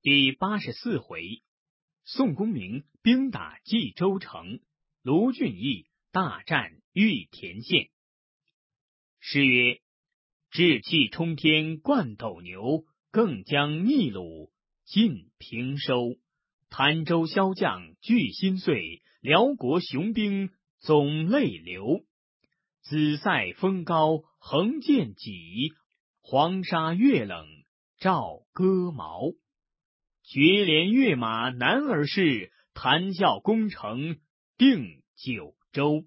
第84回，宋公明兵打冀州城，卢俊义大战玉田县。诗曰：志气冲天冠斗牛，更将秘鲁尽平收。潭州骁将聚心碎，辽国雄兵总泪流。紫塞风高横剑戟，黄沙月冷照戈矛。绝连跃马男儿势，谈笑攻城定九州。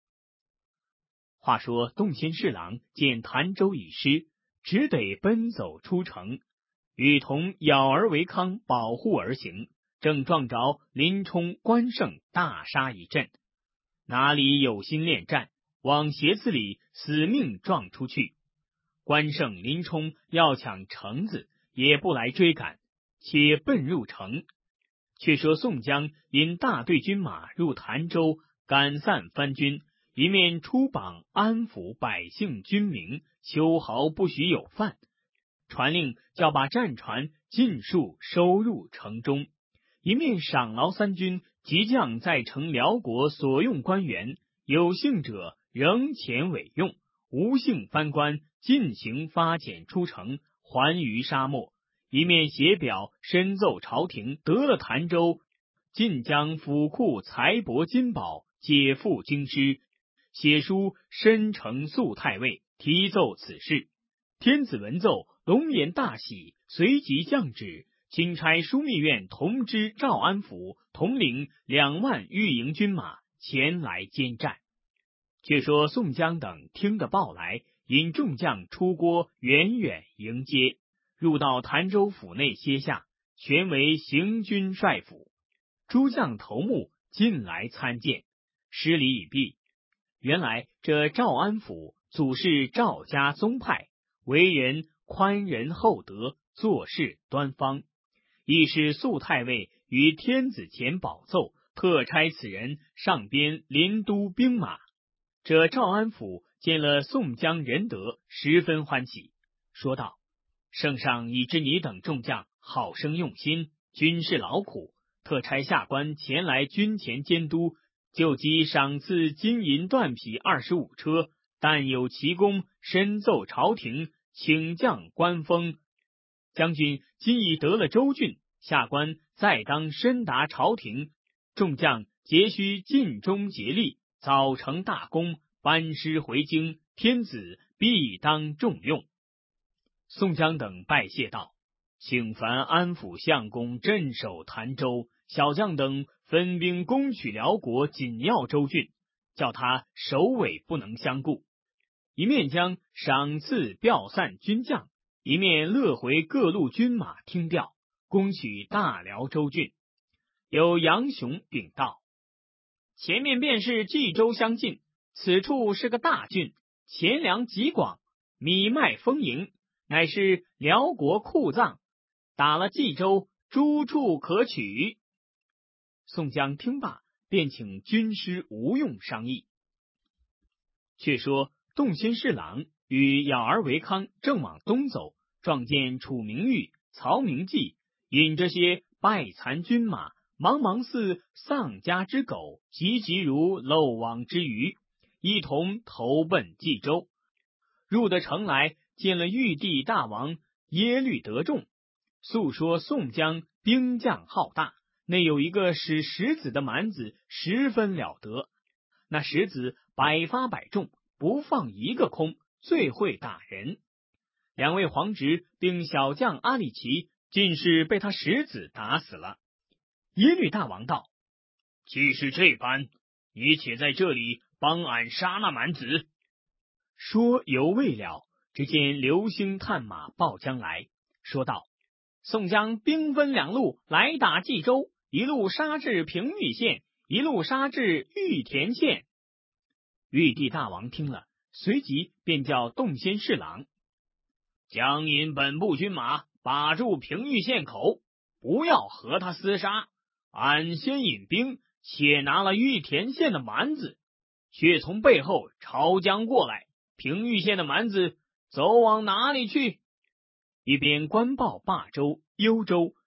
话说洞仙侍郎见潭州已失，只得奔走出城，与同咬而为康保护而行，正撞着林冲、关胜大杀一阵，哪里有心恋战，往鞋子里死命撞出去。关胜、林冲要抢城子，也不来追赶，且奔入城。却说宋江引大队军马入潭州，赶散番军，一面出榜安抚百姓军民，秋毫不许有犯，传令叫把战船尽数收入城中，一面赏劳三军及将在城辽国所用官员，有幸者仍遣委用，无幸藩官尽行发遣出城，还于沙漠。一面写表申奏朝廷，得了潭州，尽将府库财帛金宝解付京师，写书申呈肃太尉，提奏此事。天子闻奏，龙颜大喜，随即降旨，钦差枢密院同知赵安抚统领2万御营军马前来监战。却说宋江等听得报来，引众将出郭，远远迎接，入到潭州府内歇下，全为行军帅府。诸将头目进来参见，施礼已毕。原来这赵安抚祖是赵家宗派，为人宽仁厚德，做事端方，亦是肃太尉于天子前保奏，特差此人上边临都兵马。这赵安抚见了宋江仁德，十分欢喜，说道：圣上已知你等众将好生用心，军事劳苦，特差下官前来军前监督，就即赏赐金银缎匹25车，但有奇功，申奏朝廷，请降官封。将军今已得了州郡，下官再当深达朝廷，众将皆须尽忠竭力，早成大功，班师回京，天子必当重用。宋江等拜谢道：请烦安抚相公镇守潭州，小将等分兵攻取辽国紧要州郡，叫他首尾不能相顾。一面将赏赐调散军将，一面勒回各路军马听调，攻取大辽州郡。有杨雄禀道：前面便是冀州相近，此处是个大郡，钱粮极广，米麦丰盈，乃是辽国库藏，打了冀州，诸处可取。宋江听罢，便请军师吴用商议。却说洞仙侍郎与咬儿为康正往东走，撞见楚明玉、曹明济引这些败残军马，茫茫似丧家之狗，急急如漏网之鱼，一同投奔冀州。入得城来，见了玉帝大王耶律德重，诉说宋江兵将浩大，内有一个使石子的蛮子十分了得，那石子百发百中，不放一个空，最会打人。2位皇侄并小将阿里奇尽是被他石子打死了。耶律大王道：既是这般，你且在这里帮俺杀那蛮子。说犹未了，只见流星探马报将来，说道：宋江兵分2路来打冀州，一路杀至平邑县，一路杀至玉田县。玉帝大王听了，随即便叫洞仙侍郎将引本部军马把住平邑县口，不要和他厮杀，俺先引兵且拿了玉田县的蛮子，却从背后朝江过来，平邑县的蛮子走往哪里去？一边官报霸州、幽州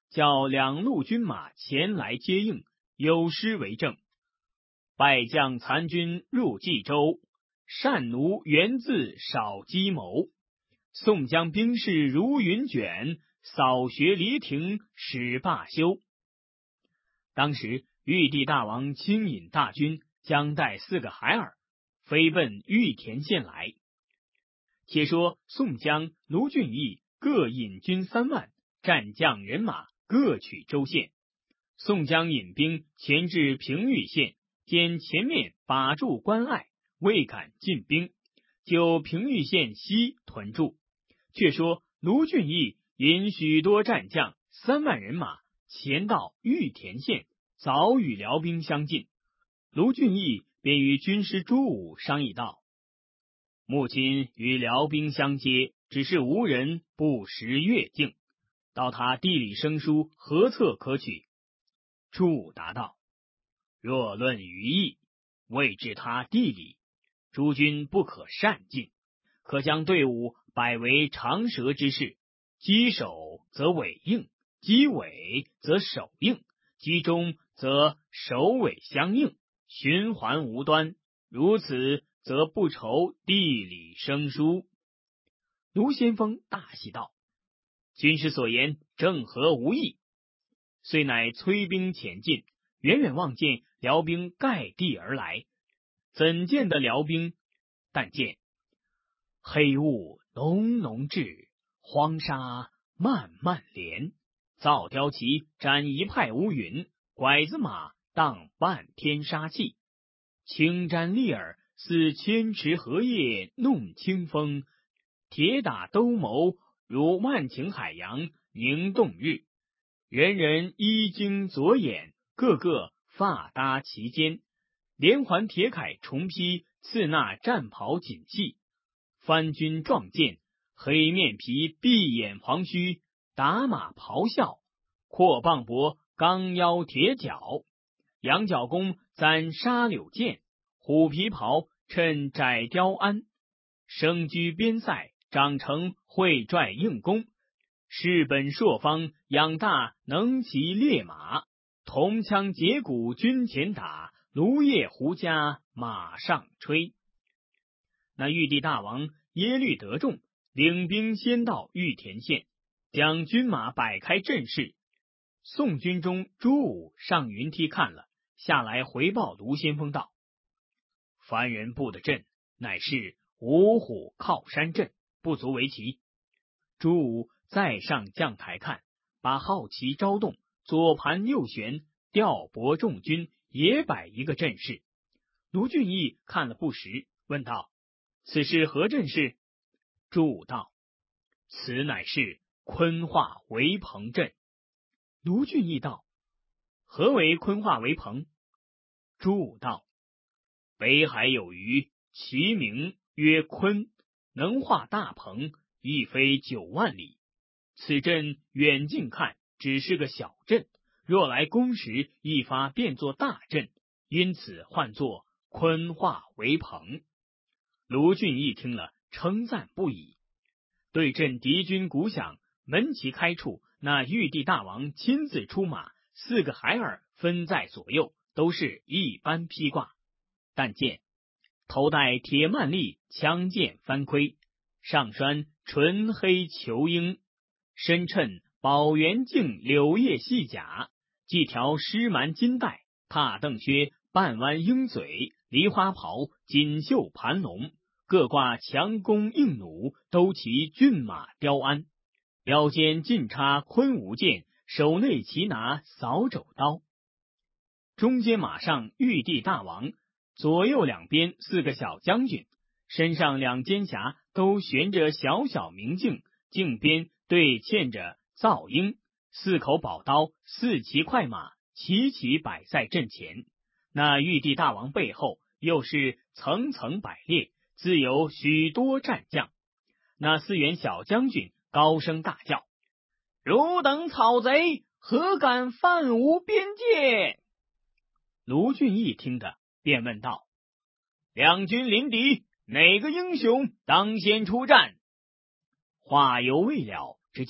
叫两路军马前来接应，有诗为证：败将残军入冀州，单奴源自少计谋。宋江兵士如云卷，扫学黎庭始罢休。当时玉帝大王亲引大军，将带4个孩儿飞奔玉田县来。且说宋江、卢俊义各引军3万，战将人马各取州县。宋江引兵前至平玉县，见前面把住关隘，未敢进兵，就平玉县西屯驻。却说卢俊义引许多战将3万人马前到玉田县，早与辽兵相近。卢俊义便与军师朱武商议道：目今与辽兵相接，只是无人不识越境，到他地理生疏，何策可取？朱武答道：若论于义，未至他地理，诸军不可擅进，可将队伍摆为长蛇之势，击首则尾应，击尾则首应，击中则首尾相应，循环无端，如此则不愁地理生疏。卢先锋大喜道：军师所言正合无异。遂乃催兵前进，远远望见辽兵盖地而来，怎见得辽兵？但见黑雾浓浓至，黄沙漫漫连，造雕旗展一派乌云，拐子马荡半天杀气，青毡立耳，似千池荷叶弄清风，铁打兜鍪，如万顷海洋凝冻日。人人衣襟左眼，个个发搭齐肩，连环铁铠重披，刺那战袍锦系，番军壮健，黑面皮，闭眼黄须，打马咆哮，阔棒膊，钢腰铁脚，羊角弓簪沙柳箭，虎皮袍衬窄雕鞍，生居边塞，长成会拽硬弓，士本朔方，养大能骑烈马，铜枪节鼓军前打，芦叶胡笳马上吹。那玉帝大王耶律德重领兵先到玉田县，将军马摆开阵势。宋军中朱武上云梯看了，下来回报卢先锋道：番人布的阵乃是五虎靠山阵，不足为奇。朱武再上将台看，把号旗招动，左盘右旋，调拨众军，也摆一个阵势。卢俊义看了不时，问道：此是何阵势？朱武道：此乃是坤化围棚阵。卢俊义道：何为坤化围棚？朱武道：北海有鱼，其名曰鲲，能化大棚，亦非9万里。此阵远近看只是个小阵，若来攻时，一发变作大阵，因此唤作坤化围棚。卢俊义听了，称赞不已。对阵敌军鼓响，门旗开处，那玉帝大王亲自出马，4个孩儿分在左右，都是一般披挂。但见头戴铁曼笠，枪剑翻盔，上拴纯黑裘缨，身衬宝元镜柳叶细甲，系条狮蛮金带，踏蹬靴，半弯鹰嘴，梨花袍，锦绣盘龙，各挂强弓硬弩，都骑骏马雕鞍，腰间尽插昆吾剑，手内齐拿扫帚刀。中间马上玉帝大王，左右两边4个小将军，身上2肩匣都悬着小小明镜，镜边对嵌着皂缨，4口宝刀，4骑快马，齐齐摆在阵前。那玉帝大王背后又是层层摆列，自有许多战将。那4员小将军高声大叫：汝等草贼，何敢犯吾边界？卢俊义听得，便问道：两军临敌，哪个英雄当先出战？话犹未了，只见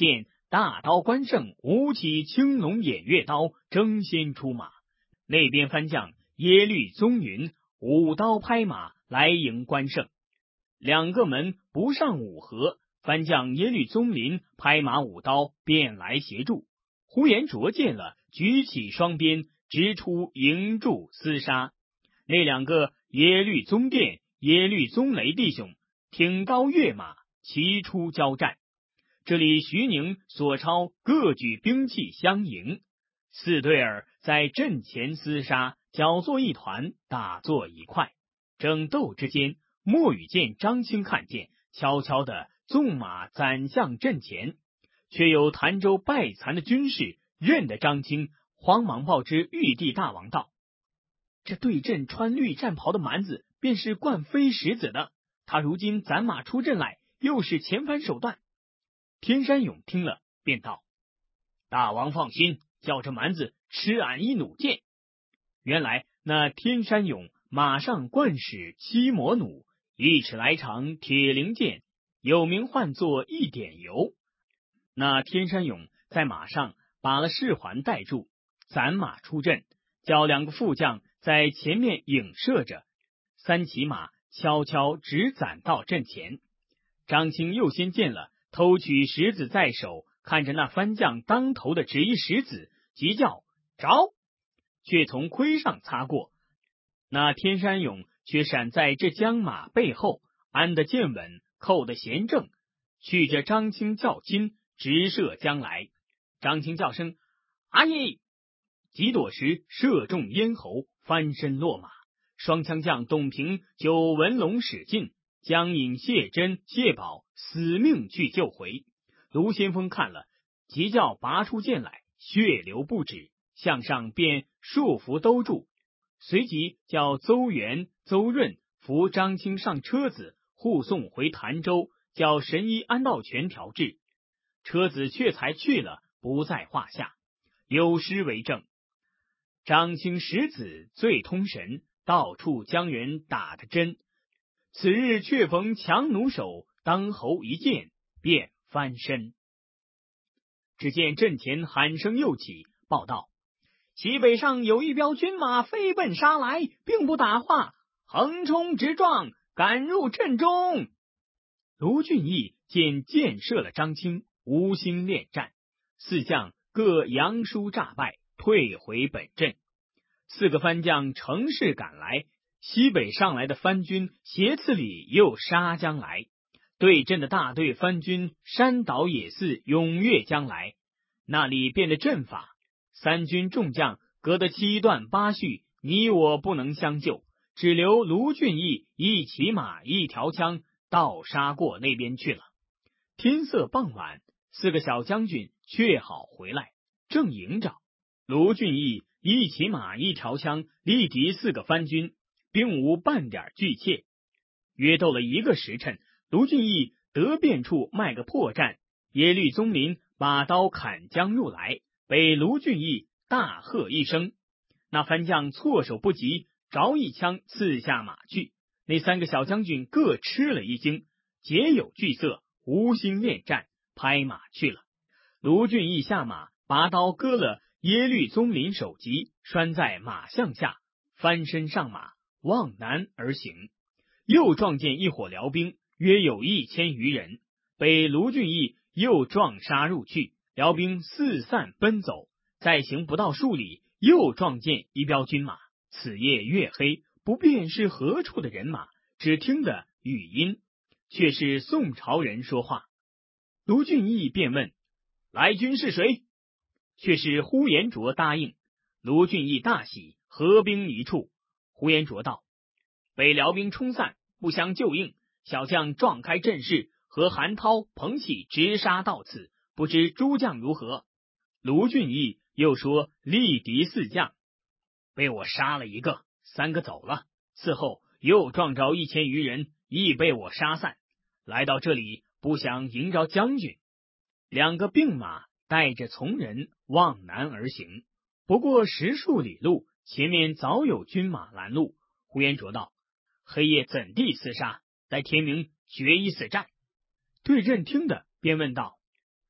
大刀关胜舞起青龙偃月刀，争先出马。那边番将耶律宗云舞刀拍马来迎关胜。两个门不上五合，番将耶律宗麟拍马舞刀便来协助。呼延灼见了，举起双鞭，直出迎柱厮杀。那两个耶律宗殿、耶律宗雷弟兄挺刀跃马，齐出交战。这里徐宁、索超各举兵器相迎，四对儿在阵前厮杀，搅作一团，打作一块。争斗之间，莫羽见张清看见，悄悄地纵马攒向阵前，却有潭州败残的军士认得张清，慌忙报知玉帝大王道：这对阵穿绿战袍的蛮子，便是冠非石子的，他如今攒马出阵来，又是前番手段。天山勇听了，便道：大王放心，叫这蛮子吃俺一弩箭。原来那天山勇马上惯使七魔弩，1尺来长铁灵箭，有名唤作一点油。那天山勇在马上把了士环带住，攒马出阵，叫2个副将在前面影射着，3骑马悄悄直攒到阵前。张清又先见了，偷取石子在手，看着那番将当头的只一石子，急叫着，却从盔上擦过。那天山勇却闪在这将马背后，安得健稳，扣得娴正，去着张清较亲，直射将来。张清叫声阿耶，几躲时射中咽喉，翻身落马。双枪将董平、九纹龙使劲，江引、谢真、谢宝死命去救回。卢先锋看了，急叫拔出剑来，血流不止，向上便束缚兜住，随即叫邹元、邹润扶张清上车子，护送回潭州，叫神医安道全调治。车子却才去了，不在话下。有诗为证：张清识子最通神，到处将人打得针。此日却逢强弩手，当侯一箭便翻身。只见阵前喊声又起，报道：西北上有一彪军马飞奔杀来，并不打话，横冲直撞，赶入阵中。卢俊义见箭射了张清，无心恋战，四将各扬书诈败，退回本阵。4个番将乘势赶来，西北上来的番军斜刺里又杀将来，对阵的大队番军山倒野寺踊跃将来。那里变的阵法，3军众将隔得7段8序，你我不能相救，只留卢俊义1骑马1条枪倒杀过那边去了。天色傍晚，4个小将军却好回来，正迎着。卢俊义1骑马1条枪力敌4个番军，并无半点惧怯。约斗了1个时辰，卢俊义得便处卖个破绽，耶律宗麟把刀砍将入来，被卢俊义大喝一声。那番将措手不及，着一枪刺下马去。那3个小将军各吃了一惊，皆有惧色，无心恋战，拍马去了。卢俊义下马，拔刀割了耶律宗麟首级，拴在马项下，翻身上马，往南而行。又撞见一伙辽兵，约有1000余人，被卢俊义又撞杀入去，辽兵四散奔走。再行不到数里，又撞见一彪军马。此夜月黑，不辨是何处的人马，只听得语音，却是宋朝人说话。卢俊义便问：来军是谁？却是呼延灼答应。卢俊义大喜，合兵一处。呼延灼道：被辽兵冲散，不相救应，小将撞开阵势，和韩涛、彭起直杀到此，不知诸将如何？卢俊义又说力敌4将，被我杀了1个，3个走了，此后又撞着1000余人，亦被我杀散。来到这里，不想迎着将军。2个并马带着从人往南而行，不过10数里路，前面早有军马拦路。呼延灼道：黑夜怎地厮杀？待天明决一死战。对阵听的便问道：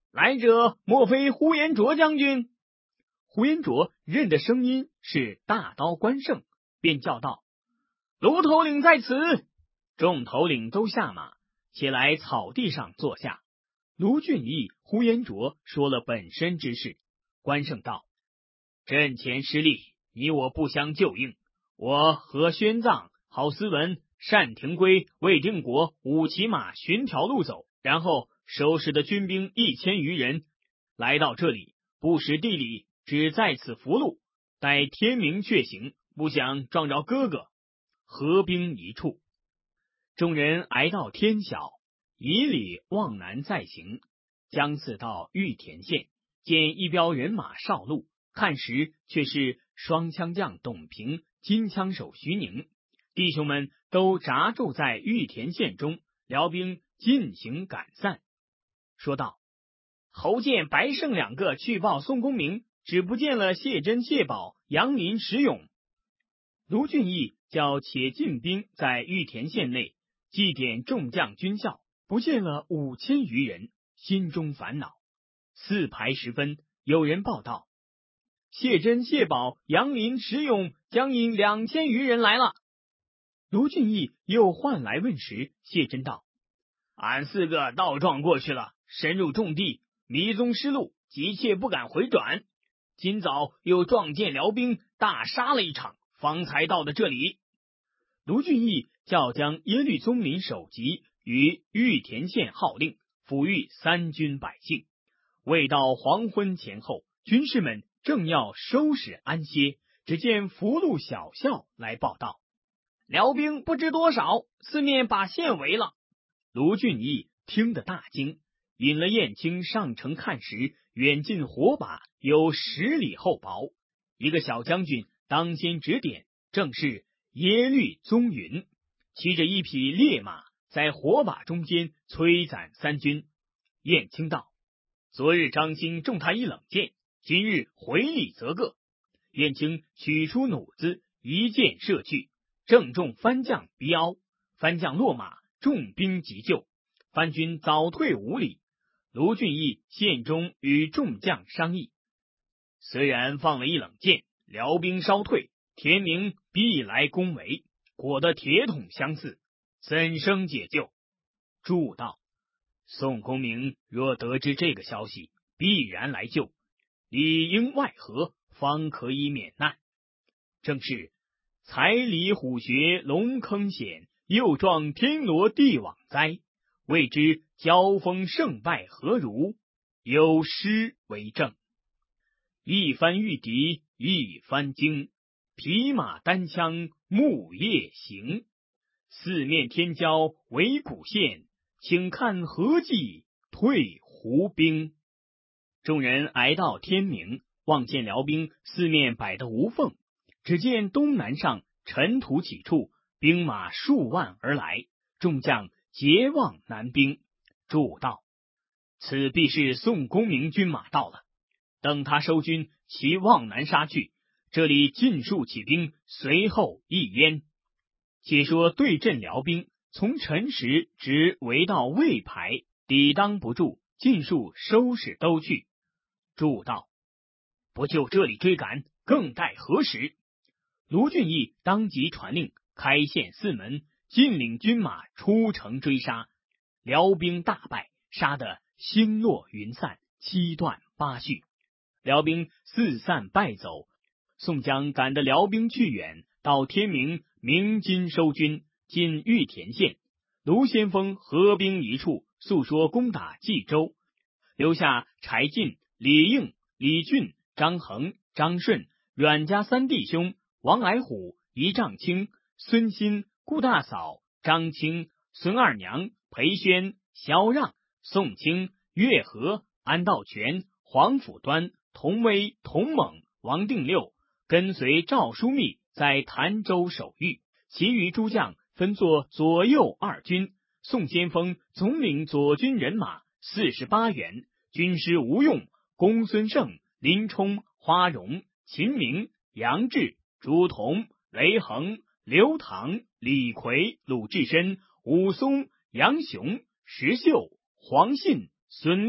来者莫非呼延灼将军？呼延灼认的声音是大刀关胜，便叫道：卢头领在此。众头领都下马，且来草地上坐下。卢俊义、呼延灼说了本身之事。关胜道：阵前失利，你我不相救应。我和宣臧、郝思文、单廷圭、魏定国5骑马寻条路走，然后收拾的军兵1000余人来到这里，不识地理，只在此伏路，待天明却行。不想撞着哥哥，合兵一处。众人挨到天晓，以里往南再行，将次到玉田县，见一彪人马少路，看时却是双枪将董平、金枪手徐宁。弟兄们都扎住在玉田县中，辽兵进行赶散。说道：侯见白胜2个去报宋公明，只不见了谢珍、谢宝、杨林、石勇。卢俊义叫且进兵在玉田县内祭奠众将军校，不见了5000余人，心中烦恼。4排时分，有人报道：谢珍、谢宝、杨林、石勇将引2000余人来了。卢俊义又唤来问时，谢珍道：俺4个倒撞过去了，深入重地，迷踪失路，急切不敢回转。今早又撞见辽兵，大杀了一场，方才到的这里。卢俊义叫将耶律宗麟首级于玉田县号令，抚育3军百姓。未到黄昏前后，军士们正要收拾安歇，只见福禄小校来报道：辽兵不知多少，四面把县围了。卢俊义听得大惊，引了燕青上城看时，远近火把有10里厚薄。一个小将军当先指点，正是耶律宗允，骑着一匹烈马，在火把中间摧斩3军。燕青道：昨日张兴中他一冷箭，今日回礼则个。燕青取出弩子，一箭射去，正中番将鼻凹，番将落马，众兵急救，番军早退5里。卢俊义县中与众将商议，虽然放了一冷箭，辽兵稍退，天明必来攻围，裹得铁桶相似，怎生解救？注道：宋公明若得知这个消息，必然来救，里应外合，方可以免难。正是才离虎穴龙坑险，又撞天罗地网灾。未知交锋胜败何如？有诗为证：一番御敌一番惊，匹马单枪木叶行。四面天骄围谷县，请看何计退胡兵。众人挨到天明，望见辽兵四面摆得无缝，只见东南上尘土起处，兵马数万而来，众将结望南兵。注道：此必是宋公明军马到了，等他收军，其望南杀去，这里尽数起兵，随后一淹。且说对阵辽兵，从辰时直围到魏排，抵当不住，尽数收拾都去。注道：不就这里追赶，更待何时？卢俊义当即传令，开县4门，尽领军马出城追杀。辽兵大败，杀得星落云散，七断八续。辽兵四散败走，宋江赶得辽兵去远，到天明鸣金收军，进玉田县。卢先锋合兵一处，诉说攻打冀州，留下柴进、李应、李俊、张衡、张顺、阮家3弟兄，王矮虎、一丈青、孙新、顾大嫂、张青、孙二娘、裴宣、萧让、宋清、岳和、安道全、黄甫端、童威、童猛、王定六，跟随赵枢密在潭州守御。其余诸将分作左右2军，宋先锋总领左军人马48员，军师吴用、公孙胜、林冲、花荣、秦明、杨志、朱仝、雷横、刘唐、李逵、鲁智深、武松、杨雄、石秀、黄信、孙立、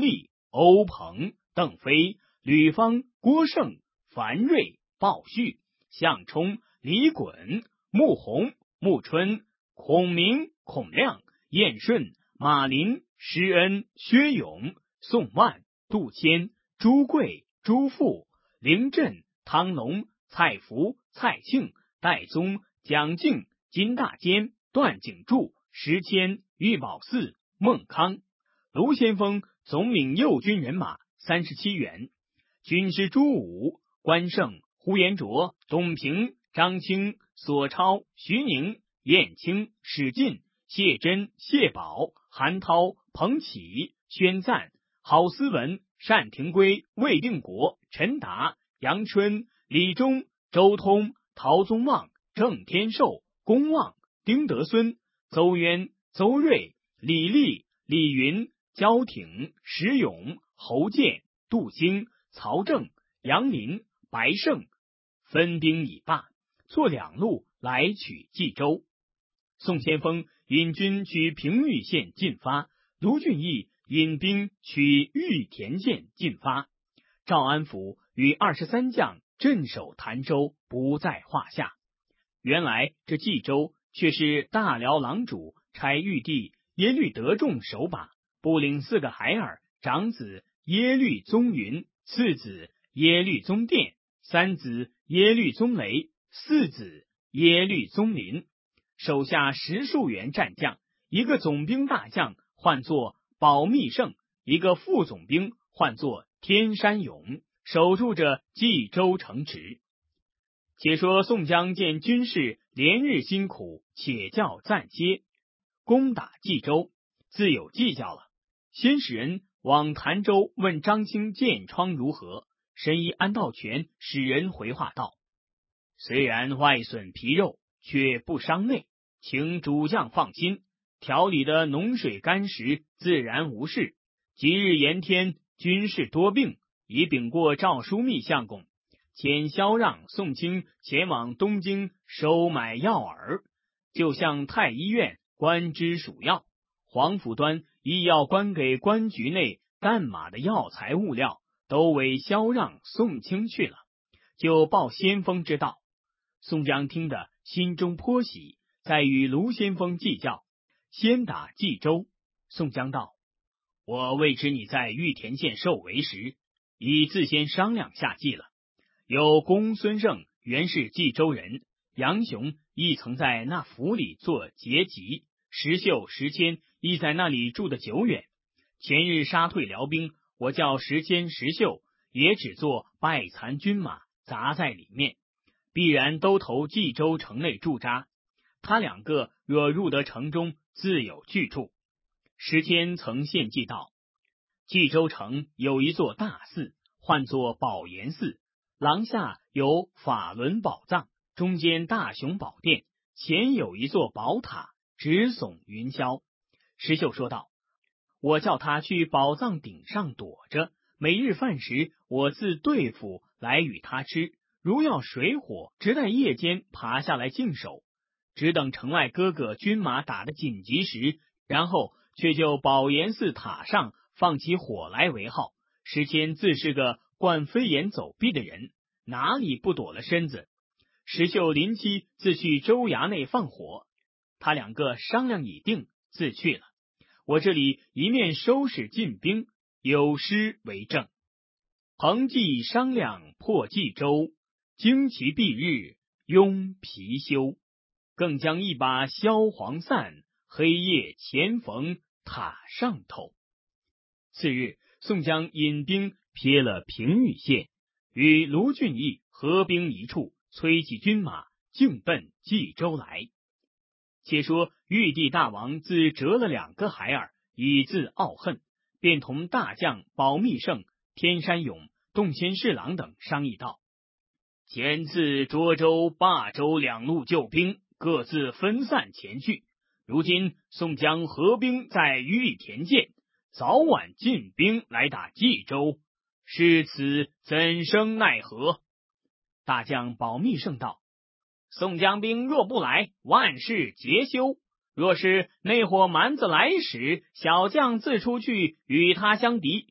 欧鹏、邓飞、吕方、郭盛、樊瑞、鲍旭、项冲、李衮、穆弘、穆春、孔明、孔亮、晏顺、马林、施恩、薛勇、宋万、杜迁、朱贵、朱富、凌振、汤农、蔡福、蔡庆、戴宗、蒋敬、金大坚、段景柱、石谦、玉宝寺、孟康。卢先锋总领右军人马37员，军师朱武、关胜、呼延灼、董平、张清、索超、徐宁、燕青、史进、谢真、谢宝、韩涛、彭启、宣赞、郝思文、单廷圭、魏定国、陈达、杨春、李忠、周通、陶宗旺、郑天寿、龚望、丁德孙、邹渊、邹瑞、李立、李云、焦挺、石勇、侯建、杜兴、曹正、杨林、白胜分兵已罢，作2路来取冀州。宋先锋引军取平邑县进发，卢俊义引兵取玉田县进发。赵安抚与23将镇守潭州不在话下。原来这冀州却是大辽郎主差玉帝耶律德重守把，不领4个孩儿，长子耶律宗云，次子耶律宗殿，三子耶律宗雷，四子耶律宗林，手下10数员战将，一个总兵大将唤作保密胜，一个副总兵唤作天山勇，守住着冀州城池。且说宋江见军士连日辛苦，且叫暂歇，攻打冀州，自有计较了。先使人往潭州问张清箭疮如何，神医安道全使人回话道：虽然外损皮肉，却不伤内，请主将放心，调理的脓水干实，自然无事。即日炎天，军士多病，已禀过赵枢密相公，遣萧让、宋清前往东京收买药饵，就向太医院官之属药。黄甫端医药官给官局内干马的药材物料，都委萧让、宋清去了，就报先锋之道。宋江听得心中颇喜，再与卢先锋计较，先打冀州。宋江道：我未知你在玉田县受为时，已自先商量下计了。有公孙胜原是冀州人，杨雄亦曾在那府里做节级，石秀、石谦亦在那里住得久远。前日杀退辽兵，我叫石谦、石秀也只做败残军马，杂在里面，必然都投冀州城内驻扎。他2个若入得城中，自有去处。石谦曾献计道：冀州城有一座大寺，唤作宝岩寺，廊下有法轮宝藏，中间大雄宝殿，前有一座宝塔，直耸云霄。石秀说道：我叫他去宝藏顶上躲着，每日饭时我自对付来与他吃，如要水火，直待夜间爬下来静守，只等城外哥哥军马打得紧急时，然后却就宝岩寺塔上放起火来为号。石谦自是个惯飞檐走壁的人，哪里不躲了身子？石秀临期自去州衙内放火，他2个商量已定，自去了。我这里一面收拾进兵，有诗为证：彭计商量破冀州，旌旗蔽日拥貔貅，更将一把萧黄散，黑夜前逢塔上头。次日，宋江引兵瞥了平邑县，与卢俊义合兵一处，催起军马，径奔冀州来。且说玉帝大王自折了2个孩儿，以自傲恨，便同大将保密胜、天山勇、洞仙侍郎等商议道：前次涿州、霸州2路救兵，各自分散前去，如今宋江合兵在玉田县，早晚进兵来打冀州，是此怎生奈何？大将保密胜道：宋江兵若不来，万事皆休；若是那伙蛮子来时，小将自出去与他相敌；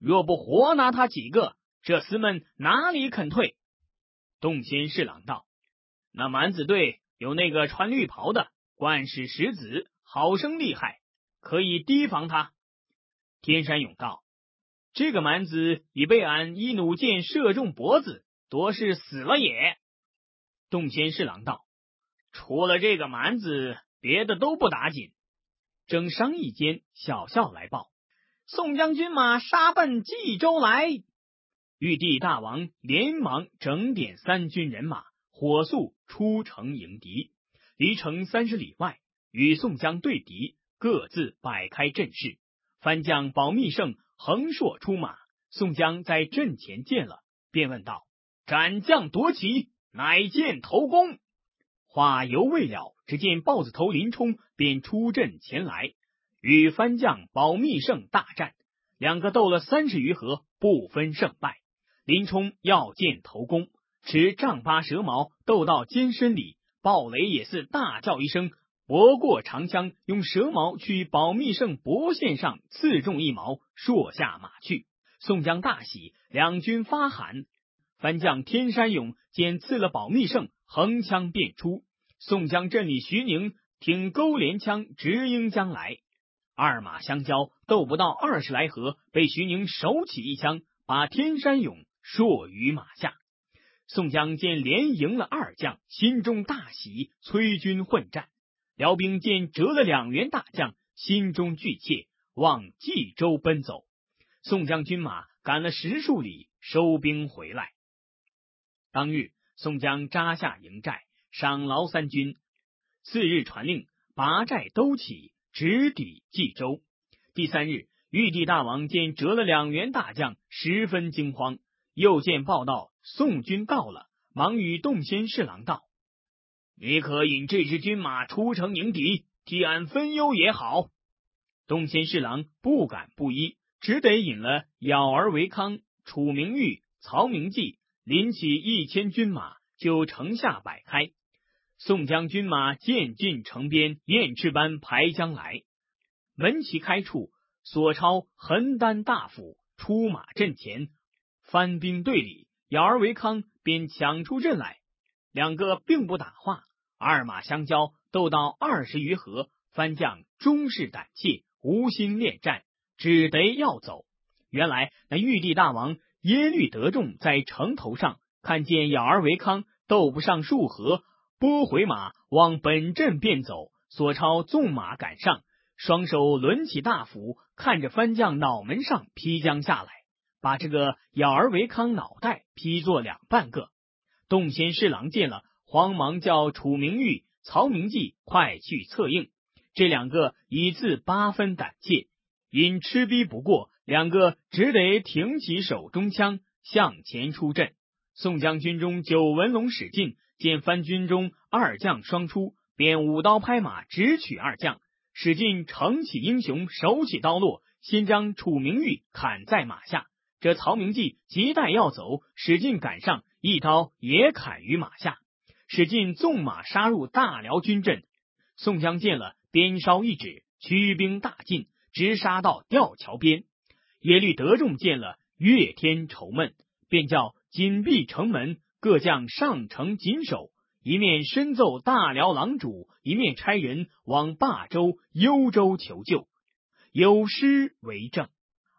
若不活拿他几个，这厮们哪里肯退？”洞仙侍郎道：“那蛮子队有那个穿绿袍的，冠氏石子，好生厉害，可以提防他。”天山勇道：“这个蛮子已被俺一弩箭射中脖子，多是死了也。”洞仙侍郎道：“除了这个蛮子，别的都不打紧。”正商议间，小校来报：“宋将军马杀奔冀州来。”玉帝大王连忙整点3军人马，火速出城迎敌。离城30里外，与宋江对敌，各自摆开阵势。番将保密胜横槊出马，宋江在阵前见了，便问道：“斩将夺旗，乃见头功？”话犹未了，只见豹子头林冲便出阵前来，与番将保密胜大战，两个斗了30余合，不分胜败。林冲要见头功，持丈八蛇矛斗到肩身里，鲍雷也是大叫一声，拨过长枪，用蛇矛去保密胜脖线上刺中一矛，槊下马去。宋江大喜，两军发喊。番将天山勇见刺了保密胜，横枪便出。宋江阵里徐宁挺钩连枪直迎将来，二马相交，斗不到20来合，被徐宁手起一枪，把天山勇槊于马下。宋江见连赢了2将，心中大喜，催军混战。辽兵见折了2员大将，心中惧怯，往冀州奔走。宋江军马赶了10数里，收兵回来。当日，宋江扎下营寨，赏劳3军。次日传令，拔寨都起，直抵冀州。第3日，玉帝大王见折了2员大将，十分惊慌，又见报道宋军到了，忙与洞仙侍郎道：“你可引这支军马出城迎敌，替俺分忧也好。”洞仙侍郎不敢不依，只得引了咬儿维康、楚明玉、曹明济，领起1000军马，就城下摆开。宋江军马渐进城边，雁翅般排将来。门旗开处，索超、横担大斧出马阵前，番兵队里，咬儿维康便抢出阵来。两个并不打话，二马相交，斗到20余合，番将终是胆怯，无心恋战，只得要走。原来那玉帝大王耶律德重在城头上看见咬儿维康斗不上数合，拨回马往本阵便走。索超纵马赶上，双手抡起大斧，看着番将脑门上劈将下来，把这个咬儿维康脑袋劈作2半个。洞仙侍郎见了，慌忙叫楚明玉、曹明济快去策应。这2个已自8分胆怯，因吃逼不过，2个只得挺起手中枪向前出阵。宋江军中九纹龙使劲，见番军中2将双出，便舞刀拍马直取2将。使劲乘起英雄，手起刀落，先将楚明玉砍在马下。这曹明济急待要走，使劲赶上，一刀也砍于马下。使劲纵马杀入大辽军阵。宋江见了，鞭梢一指，驱兵大进，直杀到吊桥边。耶律德重见了，越添愁闷，便叫紧闭城门，各将上城紧守，一面申奏大辽郎主，一面差人往霸州、幽州求救，有诗为证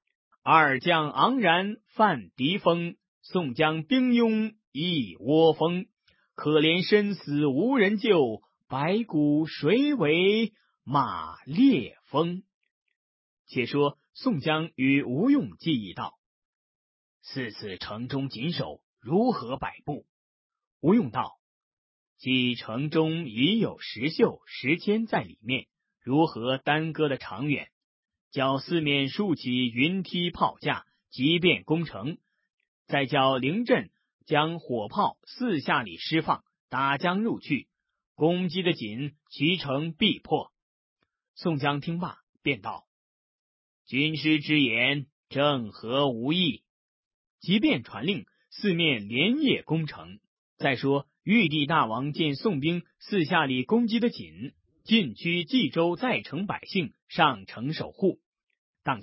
：“2将昂然犯敌锋，宋江兵勇一窝蜂。可怜身死无人救，白骨谁为马裂风。”且说宋江与吴用计议道：“4次城中紧守，如何摆布？”吴用道：“既城中已有石秀、石谦在里面，如何耽搁的长远？叫四面竖起云梯炮架，即便攻城。再叫灵阵将火炮4下里释放，打将入去，攻击的紧，其城必破。”宋江听罢，便道：“军师之言，正合吾意。”即便传令，四面连夜攻城。再说玉帝大王见宋兵4下里攻击的紧，尽驱冀州在城百姓上城守护。当下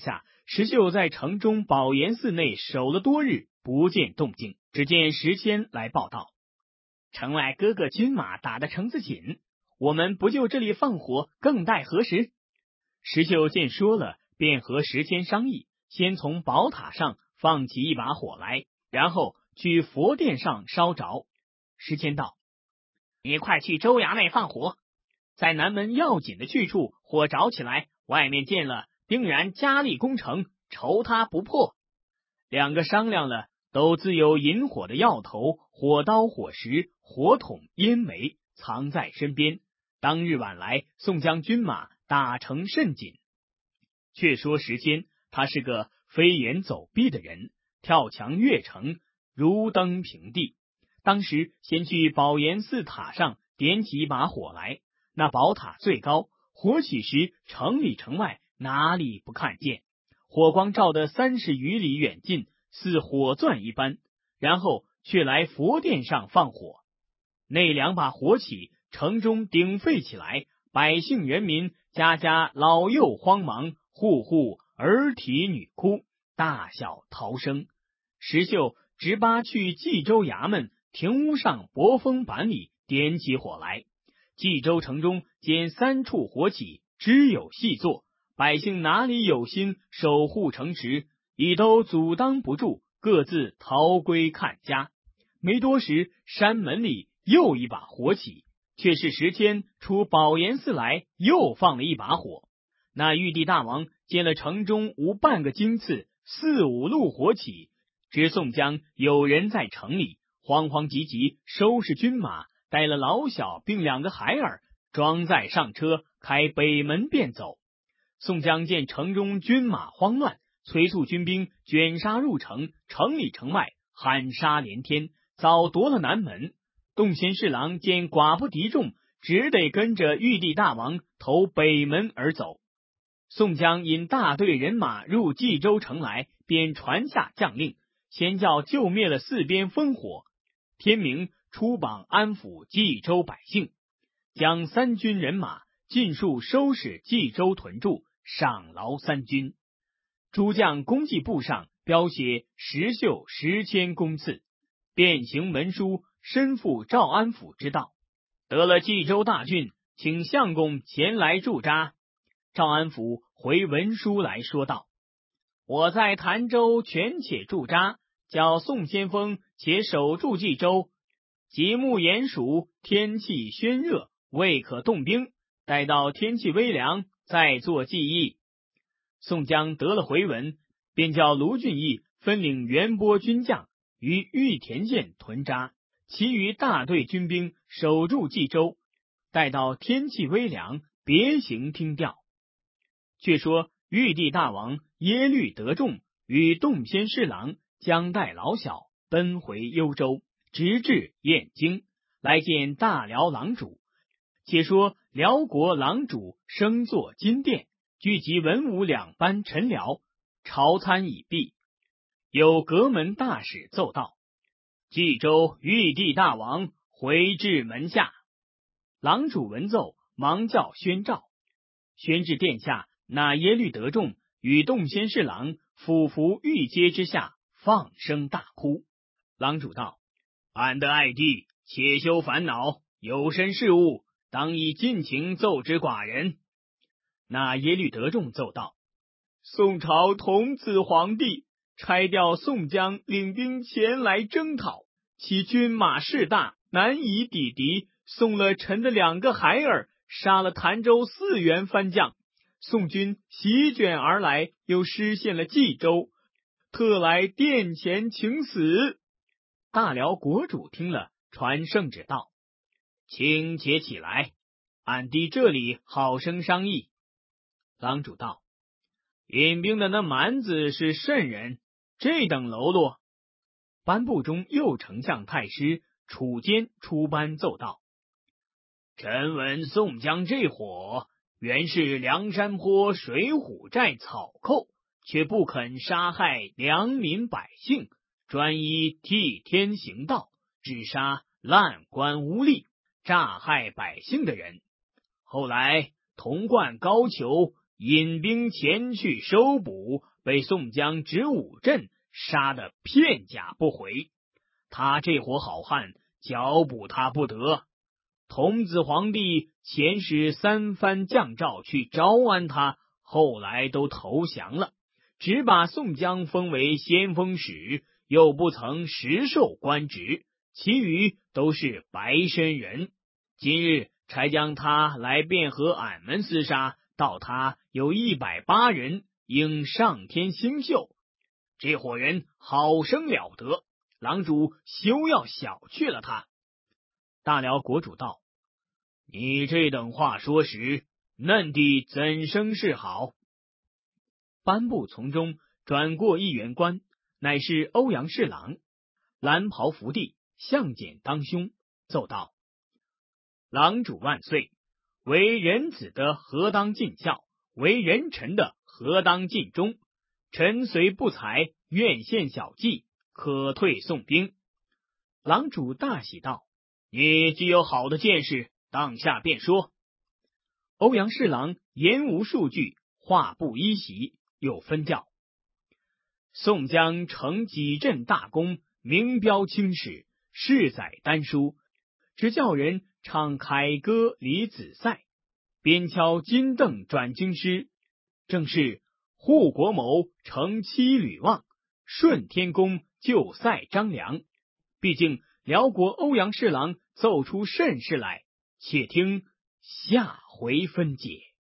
石秀在城中宝岩寺内守了多日，不见动静。只见石谦来报道，城外各个军马打得城子紧，我们不就这里放火，更待何时？石秀见说了，便和石谦商议，先从宝塔上放起一把火来，然后去佛殿上烧着。石谦道：你快去州衙内放火，在南门要紧的去处火着起来，外面见了定然加力攻城，愁他不破。两个商量了，都自有引火的药头、火刀、火石、火筒、烟煤藏在身边。当日晚来，宋江军马打成甚紧。却说石谦，他是个飞檐走壁的人，跳墙越城，如登平地。当时先去宝岩寺塔上点起一把火来，那宝塔最高，火起时城里城外哪里不看见？火光照得30余里远近，似火钻一般。然后却来佛殿上放火，那2把火起，城中鼎沸起来，百姓人民家家老幼慌忙，户户儿啼女哭，大小逃生。石秀直拔去冀州衙门亭屋上薄风板里点起火来。冀州城中见3处火起，只有细作，百姓哪里有心守护城池，已都阻挡不住，各自逃归看家。没多时，山门里又一把火起，却是石谦出宝岩寺来，又放了一把火。那玉帝大王见了城中无半个金次，4、5路火起，知宋江有人在城里，慌慌急急收拾军马，带了老小并2个孩儿，装载上车，开北门便走。宋江见城中军马慌乱，催促军兵卷杀入城，城里城外喊杀连天，早夺了南门。洞仙侍郎见寡不敌众，只得跟着玉帝大王投北门而走。宋江引大队人马入冀州城来，便传下将令，先叫救灭了4边烽火，天明出榜安抚冀州百姓，将3军人马尽数收拾冀州屯驻，赏劳3军。诸将功绩簿上标写石秀、石谦公赐，便行文书，身负诏安抚之道。得了冀州大郡，请相公前来驻扎。诏安抚回文书来说道：我在潭州全且驻扎，叫宋先锋且守住冀州。极目炎暑，天气宣热，未可动兵，待到天气微凉，再做计议。宋江得了回文，便叫卢俊义分领元波军将于玉田县屯扎，其余大队军兵守住冀州，待到天气微凉，别行听调。却说玉帝大王耶律德重与洞仙侍郎将带老小奔回幽州，直至燕京，来见大辽郎主。且说辽国郎主升坐金殿，聚集文武2班臣僚，朝参已毕。有阁门大使奏道：冀州玉帝大王回至门下。郎主闻奏，忙叫宣召。宣至殿下，那耶律德重与洞仙侍郎俯伏玉阶之下，放声大哭。郎主道：俺的爱弟，且休烦恼，有身事务，当以尽情奏之寡人。那耶律德重奏道：宋朝童子皇帝差调宋江领兵前来征讨，其军马势大，难以抵敌，送了臣的2个孩儿，杀了潭州4员番将。宋军席卷而来，又失陷了冀州，特来殿前请死。大辽国主听了，传圣旨道：请且起来，俺弟这里好生商议。郎主道：引兵的那蛮子是甚人？这等喽啰。班部中右丞相太师楚坚出班奏道：臣闻宋江这伙原是梁山坡水浒寨草寇，却不肯杀害良民百姓，专一替天行道，只杀滥官污吏，诈害百姓的人。后来童贯高俅引兵前去收捕， 被宋江执五阵杀得片甲不回。他这伙好汉剿捕他不得。童子皇帝前使3番将诏去招安他，后来都投降了，只把宋江封为先锋使，又不曾实授官职，其余都是白身人。今日才将他来便和俺们厮杀，道他有180人，应上天星宿。这伙人好生了得，郎主休要小觑了他。大辽国主道：你这等话说时，嫩弟怎生是好？颁布从中转过一员官，乃是欧阳侍郎，蓝袍伏地，相简当胸，奏道：郎主万岁！为人子的何当尽孝，为人臣的何当尽忠。臣虽不才，愿献小计，可退宋兵。郎主大喜道：你既有好的见识，当下便说。欧阳侍郎言无数句，话不依袭，又分教：宋江成几阵大功，名标青史，世载丹书，只叫人唱凯歌李子赛，边敲金镫转京师，正是护国谋成七吕望，顺天宫救赛张良。毕竟辽国欧阳侍郎奏出甚事来，且听下回分解。